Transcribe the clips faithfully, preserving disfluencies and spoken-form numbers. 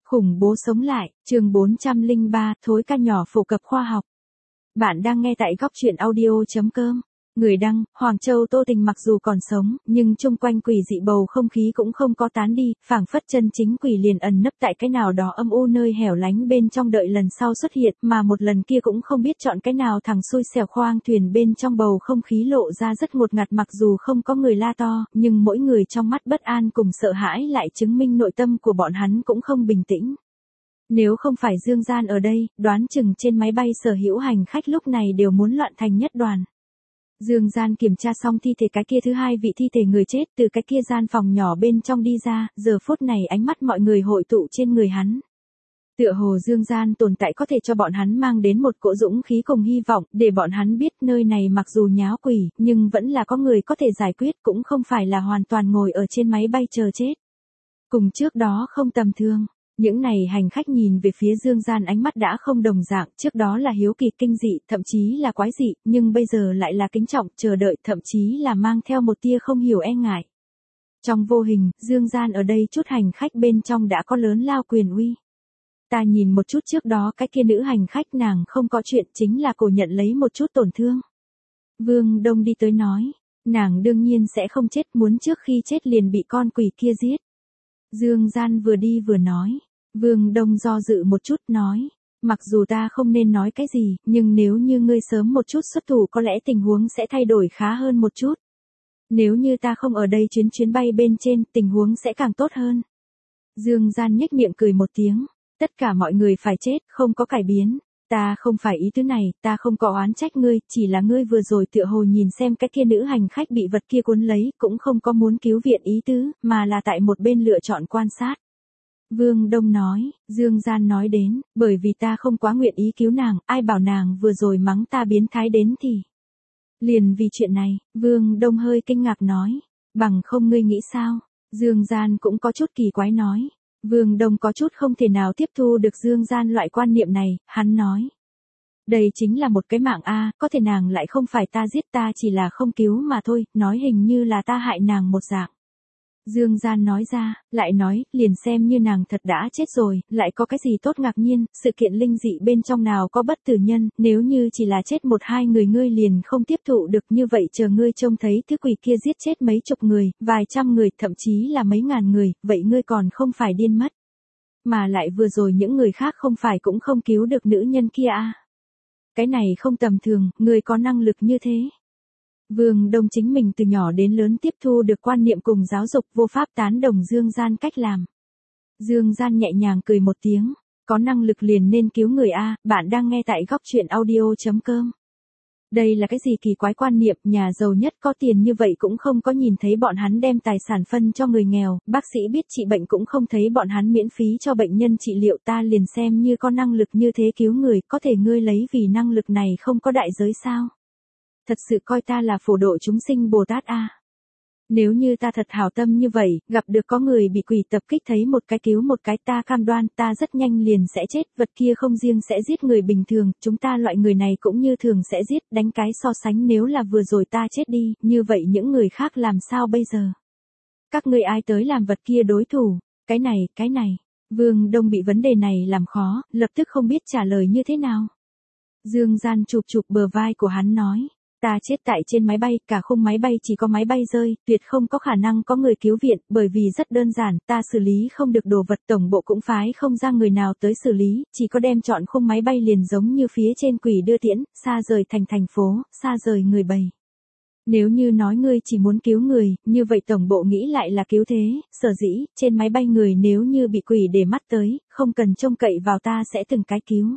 Khủng bố sống lại, chương bốn trăm lẻ ba, thối ca nhỏ phổ cập khoa học. Bạn đang nghe tại góc truyện audio.com. Người đăng, Hoàng Châu Tô Tình mặc dù còn sống, nhưng chung quanh quỷ dị bầu không khí cũng không có tán đi, phảng phất chân chính quỷ liền ẩn nấp tại cái nào đó âm u nơi hẻo lánh bên trong đợi lần sau xuất hiện, mà một lần kia cũng không biết chọn cái nào thằng xui xẻo khoang thuyền bên trong bầu không khí lộ ra rất ngột ngạt mặc dù không có người la to, nhưng mỗi người trong mắt bất an cùng sợ hãi lại chứng minh nội tâm của bọn hắn cũng không bình tĩnh. Nếu không phải Dương Gian ở đây, đoán chừng trên máy bay sở hữu hành khách lúc này đều muốn loạn thành nhất đoàn. Dương Gian kiểm tra xong thi thể cái kia thứ hai vị thi thể người chết từ cái kia gian phòng nhỏ bên trong đi ra, giờ phút này ánh mắt mọi người hội tụ trên người hắn. Tựa hồ Dương Gian tồn tại có thể cho bọn hắn mang đến một cỗ dũng khí cùng hy vọng, để bọn hắn biết nơi này mặc dù nháo quỷ, nhưng vẫn là có người có thể giải quyết, cũng không phải là hoàn toàn ngồi ở trên máy bay chờ chết. Cùng trước đó không tầm thường. Những này hành khách nhìn về phía Dương Gian ánh mắt đã không đồng dạng, trước đó là hiếu kỳ kinh dị, thậm chí là quái dị, nhưng bây giờ lại là kính trọng, chờ đợi, thậm chí là mang theo một tia không hiểu e ngại. Trong vô hình, Dương Gian ở đây chút hành khách bên trong đã có lớn lao quyền uy. Ta nhìn một chút trước đó cái kia nữ hành khách nàng không có chuyện chính là cô nhận lấy một chút tổn thương. Vương Đông đi tới nói, nàng đương nhiên sẽ không chết, muốn trước khi chết liền bị con quỷ kia giết. Dương Gian vừa đi vừa nói. Vương Đông do dự một chút nói, mặc dù ta không nên nói cái gì, nhưng nếu như ngươi sớm một chút xuất thủ có lẽ tình huống sẽ thay đổi khá hơn một chút. Nếu như ta không ở đây chuyến chuyến bay bên trên, tình huống sẽ càng tốt hơn. Dương Gian nhếch miệng cười một tiếng, tất cả mọi người phải chết, không có cải biến. Ta không phải ý tứ này, ta không có oán trách ngươi, chỉ là ngươi vừa rồi tựa hồ nhìn xem cái kia nữ hành khách bị vật kia cuốn lấy, cũng không có muốn cứu viện ý tứ, mà là tại một bên lựa chọn quan sát. Vương Đông nói, Dương Gian nói đến, bởi vì ta không quá nguyện ý cứu nàng, ai bảo nàng vừa rồi mắng ta biến thái đến thì. Liền vì chuyện này, Vương Đông hơi kinh ngạc nói, bằng không ngươi nghĩ sao? Dương Gian cũng có chút kỳ quái nói. Vương Đông có chút không thể nào tiếp thu được Dương Gian loại quan niệm này, hắn nói. Đây chính là một cái mạng a, có thể nàng lại không phải ta giết, ta chỉ là không cứu mà thôi, nói hình như là ta hại nàng một dạng. Dương Gian nói ra, lại nói, liền xem như nàng thật đã chết rồi, lại có cái gì tốt ngạc nhiên, sự kiện linh dị bên trong nào có bất tử nhân, nếu như chỉ là chết một hai người ngươi liền không tiếp thụ được như vậy chờ ngươi trông thấy thứ quỷ kia giết chết mấy chục người, vài trăm người, thậm chí là mấy ngàn người, vậy ngươi còn không phải điên mất. Mà lại vừa rồi những người khác không phải cũng không cứu được nữ nhân kia à. Cái này không tầm thường, ngươi có năng lực như thế. Vương Đông chính mình từ nhỏ đến lớn tiếp thu được quan niệm cùng giáo dục vô pháp tán đồng Dương Gian cách làm. Dương Gian nhẹ nhàng cười một tiếng, có năng lực liền nên cứu người a, bạn đang nghe tại góc truyện audio.com. Đây là cái gì kỳ quái quan niệm, nhà giàu nhất có tiền như vậy cũng không có nhìn thấy bọn hắn đem tài sản phân cho người nghèo, bác sĩ biết trị bệnh cũng không thấy bọn hắn miễn phí cho bệnh nhân trị liệu, ta liền xem như có năng lực như thế cứu người, có thể ngươi lấy vì năng lực này không có đại giới sao? Thật sự coi ta là phổ độ chúng sinh Bồ Tát a. Nếu như ta thật hảo tâm như vậy, gặp được có người bị quỷ tập kích thấy một cái cứu một cái, ta cam đoan ta rất nhanh liền sẽ chết, vật kia không riêng sẽ giết người bình thường, chúng ta loại người này cũng như thường sẽ giết, đánh cái so sánh nếu là vừa rồi ta chết đi, như vậy những người khác làm sao bây giờ? Các ngươi ai tới làm vật kia đối thủ? Cái này, cái này. Vương Đông bị vấn đề này làm khó, lập tức không biết trả lời như thế nào. Dương Gian chụp chụp bờ vai của hắn nói. Ta chết tại trên máy bay, cả khung máy bay chỉ có máy bay rơi, tuyệt không có khả năng có người cứu viện, bởi vì rất đơn giản, ta xử lý không được đồ vật, tổng bộ cũng phái không ra người nào tới xử lý, chỉ có đem chọn khung máy bay liền giống như phía trên quỷ đưa tiễn, xa rời thành thành phố, xa rời người bầy. Nếu như nói ngươi chỉ muốn cứu người, như vậy tổng bộ nghĩ lại là cứu thế, sở dĩ, trên máy bay người nếu như bị quỷ để mắt tới, không cần trông cậy vào ta sẽ từng cái cứu.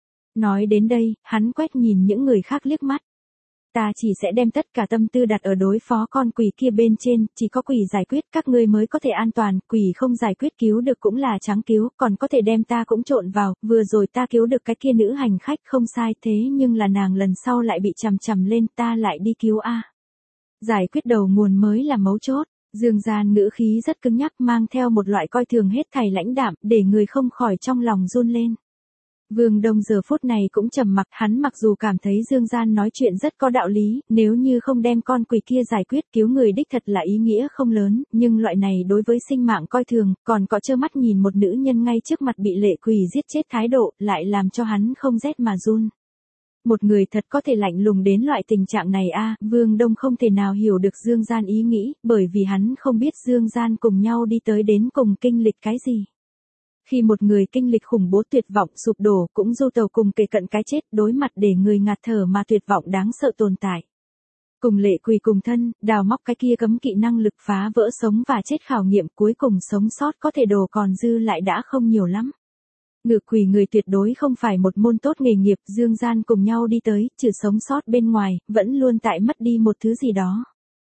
Nói đến đây, hắn quét nhìn những người khác liếc mắt. Ta chỉ sẽ đem tất cả tâm tư đặt ở đối phó con quỷ kia bên trên, chỉ có quỷ giải quyết các ngươi mới có thể an toàn, quỷ không giải quyết cứu được cũng là trắng cứu, còn có thể đem ta cũng trộn vào, vừa rồi ta cứu được cái kia nữ hành khách không sai thế nhưng là nàng lần sau lại bị chằm chằm lên ta lại đi cứu a. Giải quyết đầu nguồn mới là mấu chốt, Dương Gian ngữ khí rất cứng nhắc mang theo một loại coi thường hết thảy lãnh đạm để người không khỏi trong lòng run lên. Vương Đông giờ phút này cũng trầm mặc, hắn mặc dù cảm thấy Dương Gian nói chuyện rất có đạo lý, nếu như không đem con quỷ kia giải quyết cứu người đích thật là ý nghĩa không lớn, nhưng loại này đối với sinh mạng coi thường, còn có trơ mắt nhìn một nữ nhân ngay trước mặt bị lệ quỷ giết chết thái độ, lại làm cho hắn không rét mà run. Một người thật có thể lạnh lùng đến loại tình trạng này a, Vương Đông không thể nào hiểu được Dương Gian ý nghĩ, bởi vì hắn không biết Dương Gian cùng nhau đi tới đến cùng kinh lịch cái gì. Khi một người kinh lịch khủng bố tuyệt vọng sụp đổ cũng du tàu cùng kề cận cái chết đối mặt để người ngạt thở mà tuyệt vọng đáng sợ tồn tại. Cùng lệ quỷ cùng thân, đào móc cái kia cấm kỵ năng lực phá vỡ sống và chết khảo nghiệm cuối cùng sống sót có thể đồ còn dư lại đã không nhiều lắm. Ngự quỷ người tuyệt đối không phải một môn tốt nghề nghiệp, Dương Gian cùng nhau đi tới, trừ sống sót bên ngoài, vẫn luôn tại mất đi một thứ gì đó.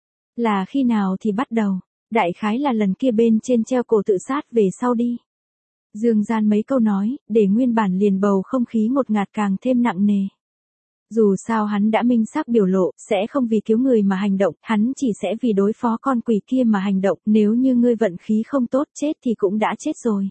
Là khi nào thì bắt đầu, đại khái là lần kia bên trên treo cổ tự sát về sau đi. Dương Gian mấy câu nói, để nguyên bản liền bầu không khí ngột ngạt càng thêm nặng nề. Dù sao hắn đã minh xác biểu lộ, sẽ không vì cứu người mà hành động, hắn chỉ sẽ vì đối phó con quỷ kia mà hành động, nếu như ngươi vận khí không tốt chết thì cũng đã chết rồi.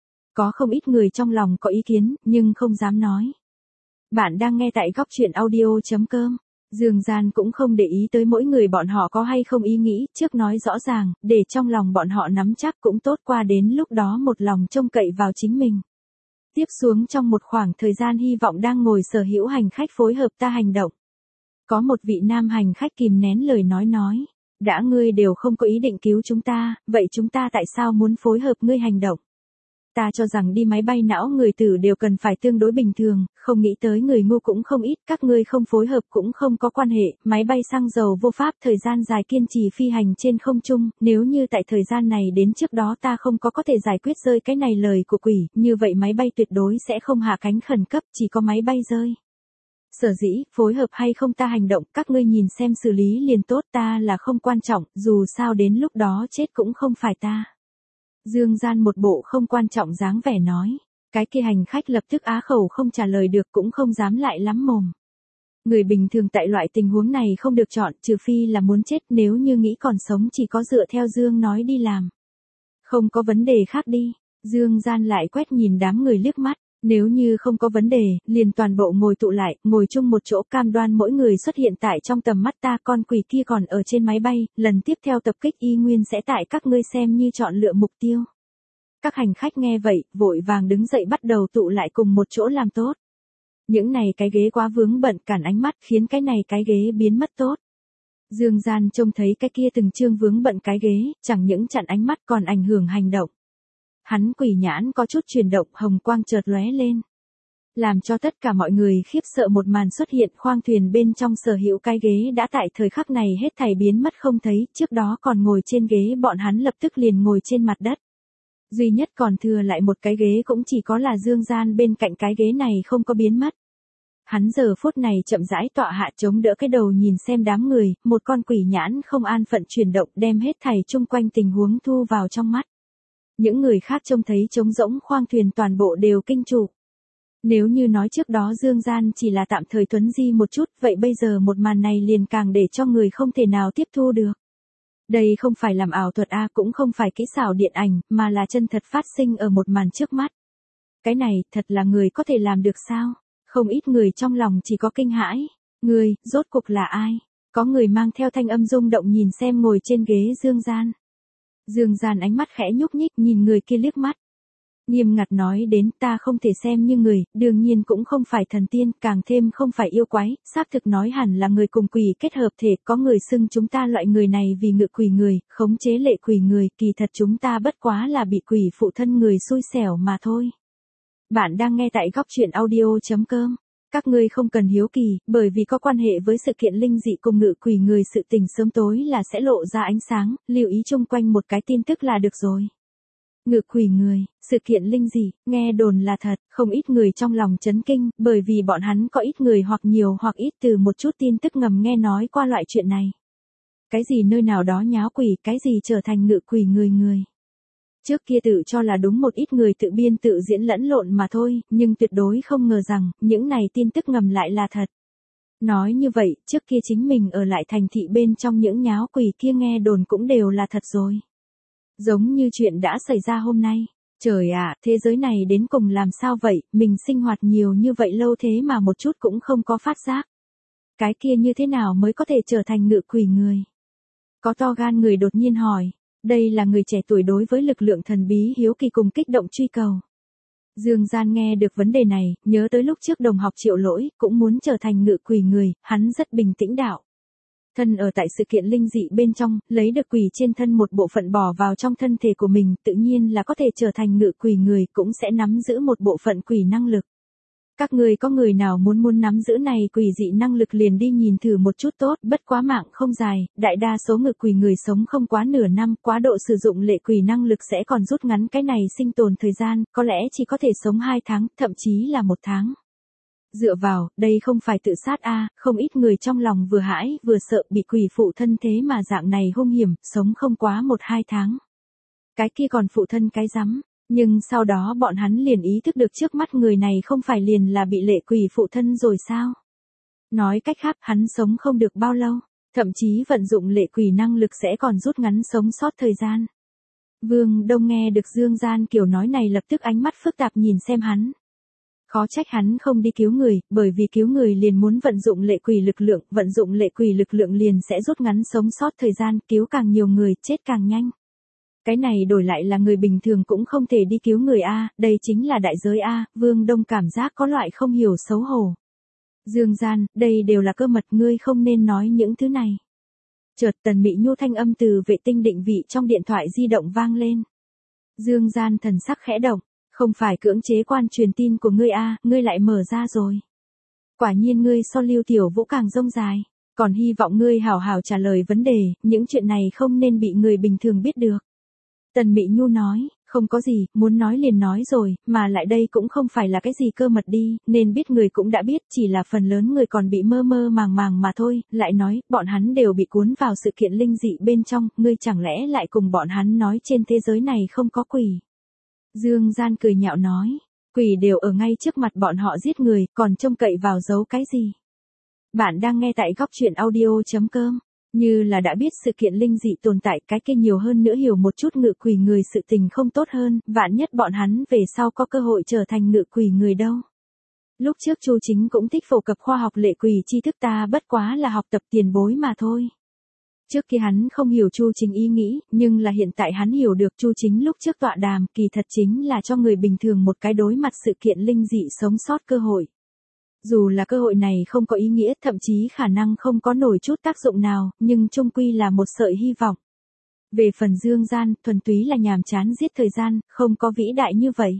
Có không ít người trong lòng có ý kiến, nhưng không dám nói. Bạn đang nghe tại góc truyện audio chấm com. Dương Gian cũng không để ý tới mỗi người bọn họ có hay không ý nghĩ, trước nói rõ ràng, để trong lòng bọn họ nắm chắc cũng tốt, qua đến lúc đó một lòng trông cậy vào chính mình. Tiếp xuống trong một khoảng thời gian hy vọng đang ngồi sở hữu hành khách phối hợp ta hành động. Có một vị nam hành khách kìm nén lời nói nói, đã ngươi đều không có ý định cứu chúng ta, vậy chúng ta tại sao muốn phối hợp ngươi hành động? Ta cho rằng đi máy bay não người tử đều cần phải tương đối bình thường, không nghĩ tới người ngu cũng không ít, các ngươi không phối hợp cũng không có quan hệ, máy bay xăng dầu vô pháp thời gian dài kiên trì phi hành trên không trung, nếu như tại thời gian này đến trước đó ta không có có thể giải quyết rơi cái này lời của quỷ, như vậy máy bay tuyệt đối sẽ không hạ cánh khẩn cấp, chỉ có máy bay rơi. Sở dĩ, phối hợp hay không ta hành động, các ngươi nhìn xem xử lý liền tốt, ta là không quan trọng, dù sao đến lúc đó chết cũng không phải ta. Dương Gian một bộ không quan trọng dáng vẻ nói, cái kia hành khách lập tức á khẩu không trả lời được cũng không dám lại lắm mồm. Người bình thường tại loại tình huống này không được chọn, trừ phi là muốn chết, nếu như nghĩ còn sống chỉ có dựa theo Dương nói đi làm. Không có vấn đề khác đi, Dương Gian lại quét nhìn đám người liếc mắt. Nếu như không có vấn đề, liền toàn bộ ngồi tụ lại, ngồi chung một chỗ, cam đoan mỗi người xuất hiện tại trong tầm mắt ta, con quỷ kia còn ở trên máy bay, lần tiếp theo tập kích y nguyên sẽ tại các ngươi xem như chọn lựa mục tiêu. Các hành khách nghe vậy, vội vàng đứng dậy bắt đầu tụ lại cùng một chỗ làm tốt. Những này cái ghế quá vướng bận cản ánh mắt khiến cái này cái ghế biến mất tốt. Dương Gian trông thấy cái kia từng chương vướng bận cái ghế, chẳng những chặn ánh mắt còn ảnh hưởng hành động. Hắn quỷ nhãn có chút chuyển động, hồng quang chợt lóe lên. Làm cho tất cả mọi người khiếp sợ một màn xuất hiện, khoang thuyền bên trong sở hữu cái ghế đã tại thời khắc này hết thảy biến mất không thấy, trước đó còn ngồi trên ghế bọn hắn lập tức liền ngồi trên mặt đất. Duy nhất còn thừa lại một cái ghế cũng chỉ có là Dương Gian bên cạnh cái ghế này không có biến mất. Hắn giờ phút này chậm rãi tọa hạ chống đỡ cái đầu nhìn xem đám người, một con quỷ nhãn không an phận chuyển động đem hết thảy chung quanh tình huống thu vào trong mắt. Những người khác trông thấy trống rỗng khoang thuyền toàn bộ đều kinh trụ. Nếu như nói trước đó Dương Gian chỉ là tạm thời tuấn di một chút, vậy bây giờ một màn này liền càng để cho người không thể nào tiếp thu được. Đây không phải làm ảo thuật a, cũng không phải kỹ xảo điện ảnh, mà là chân thật phát sinh ở một màn trước mắt. Cái này, thật là người có thể làm được sao? Không ít người trong lòng chỉ có kinh hãi. Người, rốt cuộc là ai? Có người mang theo thanh âm rung động nhìn xem ngồi trên ghế Dương Gian. Dương Gian ánh mắt khẽ nhúc nhích nhìn người kia liếc mắt. Nghiêm ngặt nói đến, ta không thể xem như người, đương nhiên cũng không phải thần tiên, càng thêm không phải yêu quái, xác thực nói hẳn là người cùng quỷ kết hợp thể, có người xưng chúng ta loại người này vì ngự quỷ người, khống chế lệ quỷ người, kỳ thật chúng ta bất quá là bị quỷ phụ thân người xui xẻo mà thôi. Bạn đang nghe tại góc truyện audio chấm com. Các ngươi không cần hiếu kỳ, bởi vì có quan hệ với sự kiện linh dị cùng ngự quỷ người, sự tình sớm tối là sẽ lộ ra ánh sáng, lưu ý chung quanh một cái tin tức là được rồi. Ngự quỷ người, sự kiện linh dị, nghe đồn là thật, không ít người trong lòng chấn kinh, bởi vì bọn hắn có ít người hoặc nhiều hoặc ít từ một chút tin tức ngầm nghe nói qua loại chuyện này. Cái gì nơi nào đó nháo quỷ, cái gì trở thành ngự quỷ người người. Trước kia tự cho là đúng một ít người tự biên tự diễn lẫn lộn mà thôi, nhưng tuyệt đối không ngờ rằng, những này tin tức ngầm lại là thật. Nói như vậy, trước kia chính mình ở lại thành thị bên trong những nháo quỷ kia nghe đồn cũng đều là thật rồi. Giống như chuyện đã xảy ra hôm nay. Trời ạ, thế giới này đến cùng làm sao vậy, mình sinh hoạt nhiều như vậy lâu thế mà một chút cũng không có phát giác. Cái kia như thế nào mới có thể trở thành ngự quỷ người? Có to gan người đột nhiên hỏi. Đây là người trẻ tuổi đối với lực lượng thần bí hiếu kỳ cùng kích động truy cầu. Dương Gian nghe được vấn đề này, nhớ tới lúc trước đồng học Triệu Lỗi, cũng muốn trở thành ngự quỷ người, hắn rất bình tĩnh đạo. Thân ở tại sự kiện linh dị bên trong, lấy được quỷ trên thân một bộ phận bỏ vào trong thân thể của mình, tự nhiên là có thể trở thành ngự quỷ người, cũng sẽ nắm giữ một bộ phận quỷ năng lực. Các người có người nào muốn muốn nắm giữ này quỷ dị năng lực liền đi nhìn thử một chút tốt, bất quá mạng không dài, đại đa số ngự quỷ người sống không quá nửa năm, quá độ sử dụng lệ quỷ năng lực sẽ còn rút ngắn cái này sinh tồn thời gian, có lẽ chỉ có thể sống hai tháng, thậm chí là một tháng. Dựa vào, đây không phải tự sát a, không ít người trong lòng vừa hãi, vừa sợ bị quỷ phụ thân thế mà dạng này hung hiểm, sống không quá một hai tháng. Cái kia còn phụ thân cái rắm. Nhưng sau đó bọn hắn liền ý thức được trước mắt người này không phải liền là bị lệ quỷ phụ thân rồi sao? Nói cách khác hắn sống không được bao lâu, thậm chí vận dụng lệ quỷ năng lực sẽ còn rút ngắn sống sót thời gian. Vương Đông nghe được Dương Gian kiểu nói này lập tức ánh mắt phức tạp nhìn xem hắn. Khó trách hắn không đi cứu người, bởi vì cứu người liền muốn vận dụng lệ quỷ lực lượng, vận dụng lệ quỷ lực lượng liền sẽ rút ngắn sống sót thời gian, cứu càng nhiều người, chết càng nhanh. Cái này đổi lại là người bình thường cũng không thể đi cứu người A, đây chính là đại giới A, Vương Đông cảm giác có loại không hiểu xấu hổ. Dương Gian, đây đều là cơ mật ngươi không nên nói những thứ này. Chợt Tần Mị Nhu thanh âm từ vệ tinh định vị trong điện thoại di động vang lên. Dương Gian thần sắc khẽ động, không phải cưỡng chế quan truyền tin của ngươi A, ngươi lại mở ra rồi. Quả nhiên ngươi so Lưu Tiểu Vũ càng rông dài, còn hy vọng ngươi hảo hảo trả lời vấn đề, những chuyện này không nên bị người bình thường biết được. Tần Mị Nhu nói, không có gì, muốn nói liền nói rồi, mà lại đây cũng không phải là cái gì cơ mật đi, nên biết người cũng đã biết, chỉ là phần lớn người còn bị mơ mơ màng màng mà thôi, lại nói, bọn hắn đều bị cuốn vào sự kiện linh dị bên trong, ngươi chẳng lẽ lại cùng bọn hắn nói trên thế giới này không có quỷ. Dương Gian cười nhạo nói, quỷ đều ở ngay trước mặt bọn họ giết người, còn trông cậy vào giấu cái gì. Bạn đang nghe tại góc truyện audio chấm com. Như là đã biết sự kiện linh dị tồn tại, cái kia nhiều hơn nữa hiểu một chút ngự quỷ người sự tình không tốt hơn, vạn nhất bọn hắn về sau có cơ hội trở thành ngự quỷ người đâu. Lúc trước Chu Chính cũng thích phổ cập khoa học lệ quỷ tri thức, ta bất quá là học tập tiền bối mà thôi. Trước kia hắn không hiểu Chu Chính ý nghĩ, nhưng là hiện tại hắn hiểu được Chu Chính lúc trước tọa đàm kỳ thật chính là cho người bình thường một cái đối mặt sự kiện linh dị sống sót cơ hội. Dù là cơ hội này không có ý nghĩa, thậm chí khả năng không có nổi chút tác dụng nào, nhưng chung quy là một sợi hy vọng. Về phần Dương Gian, thuần túy là nhàm chán giết thời gian, không có vĩ đại như vậy.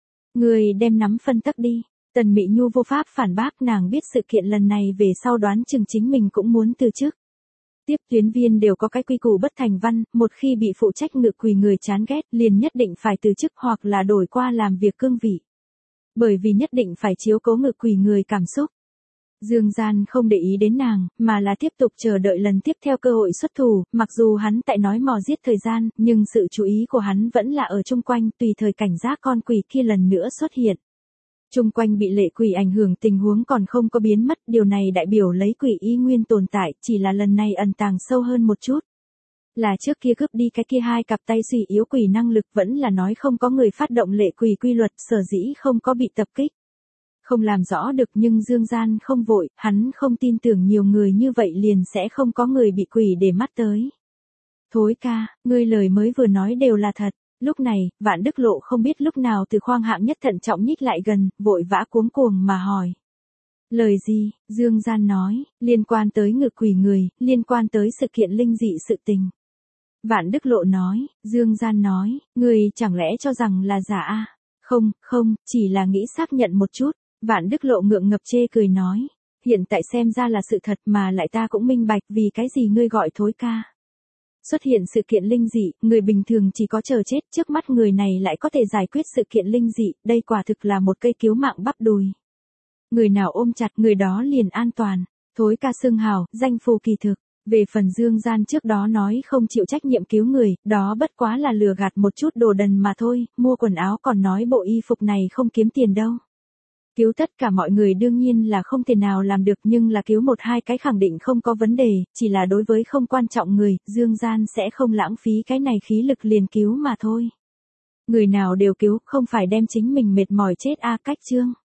Người đem nắm phân tắc đi. Tần Mị Nhu vô pháp phản bác, nàng biết sự kiện lần này về sau đoán chừng chính mình cũng muốn từ chức. Tiếp tuyến viên đều có cái quy củ bất thành văn, một khi bị phụ trách ngự quỷ người chán ghét liền nhất định phải từ chức hoặc là đổi qua làm việc cương vị. Bởi vì nhất định phải chiếu cố ngự quỷ người cảm xúc. Dương Gian không để ý đến nàng, mà là tiếp tục chờ đợi lần tiếp theo cơ hội xuất thủ, mặc dù hắn tại nói mò giết thời gian, nhưng sự chú ý của hắn vẫn là ở chung quanh, tùy thời cảnh giác con quỷ kia lần nữa xuất hiện. Chung quanh bị lệ quỷ ảnh hưởng tình huống còn không có biến mất, điều này đại biểu lấy quỷ y nguyên tồn tại, chỉ là lần này ẩn tàng sâu hơn một chút. Là trước kia cướp đi cái kia hai cặp tay suy yếu quỷ năng lực, vẫn là nói không có người phát động lệ quỷ quy luật, sở dĩ không có bị tập kích. Không làm rõ được, nhưng Dương Gian không vội, hắn không tin tưởng nhiều người như vậy liền sẽ không có người bị quỷ để mắt tới. Thối ca, ngươi lời mới vừa nói đều là thật. Lúc này, Vạn Đức Lộ không biết lúc nào từ khoang hạng nhất thận trọng nhích lại gần, vội vã cuống cuồng mà hỏi. Lời gì? Dương Gian nói, liên quan tới ngự quỷ người, liên quan tới sự kiện linh dị sự tình. Vạn Đức Lộ nói, Dương Gian nói, người chẳng lẽ cho rằng là giả à? Không, không, chỉ là nghĩ xác nhận một chút. Vạn Đức Lộ ngượng ngập chê cười nói, hiện tại xem ra là sự thật mà lại ta cũng minh bạch vì cái gì ngươi gọi thối ca. Xuất hiện sự kiện linh dị, người bình thường chỉ có chờ chết, trước mắt người này lại có thể giải quyết sự kiện linh dị, đây quả thực là một cây cứu mạng bắp đùi. Người nào ôm chặt người đó liền an toàn, thối ca xưng hào, danh phù kỳ thực. Về phần Dương Gian trước đó nói không chịu trách nhiệm cứu người, đó bất quá là lừa gạt một chút đồ đần mà thôi, mua quần áo còn nói bộ y phục này không kiếm tiền đâu. Cứu tất cả mọi người đương nhiên là không thể nào làm được, nhưng là cứu một hai cái khẳng định không có vấn đề, chỉ là đối với không quan trọng người, Dương Gian sẽ không lãng phí cái này khí lực liền cứu mà thôi. Người nào đều cứu, không phải đem chính mình mệt mỏi chết a. Cách chương.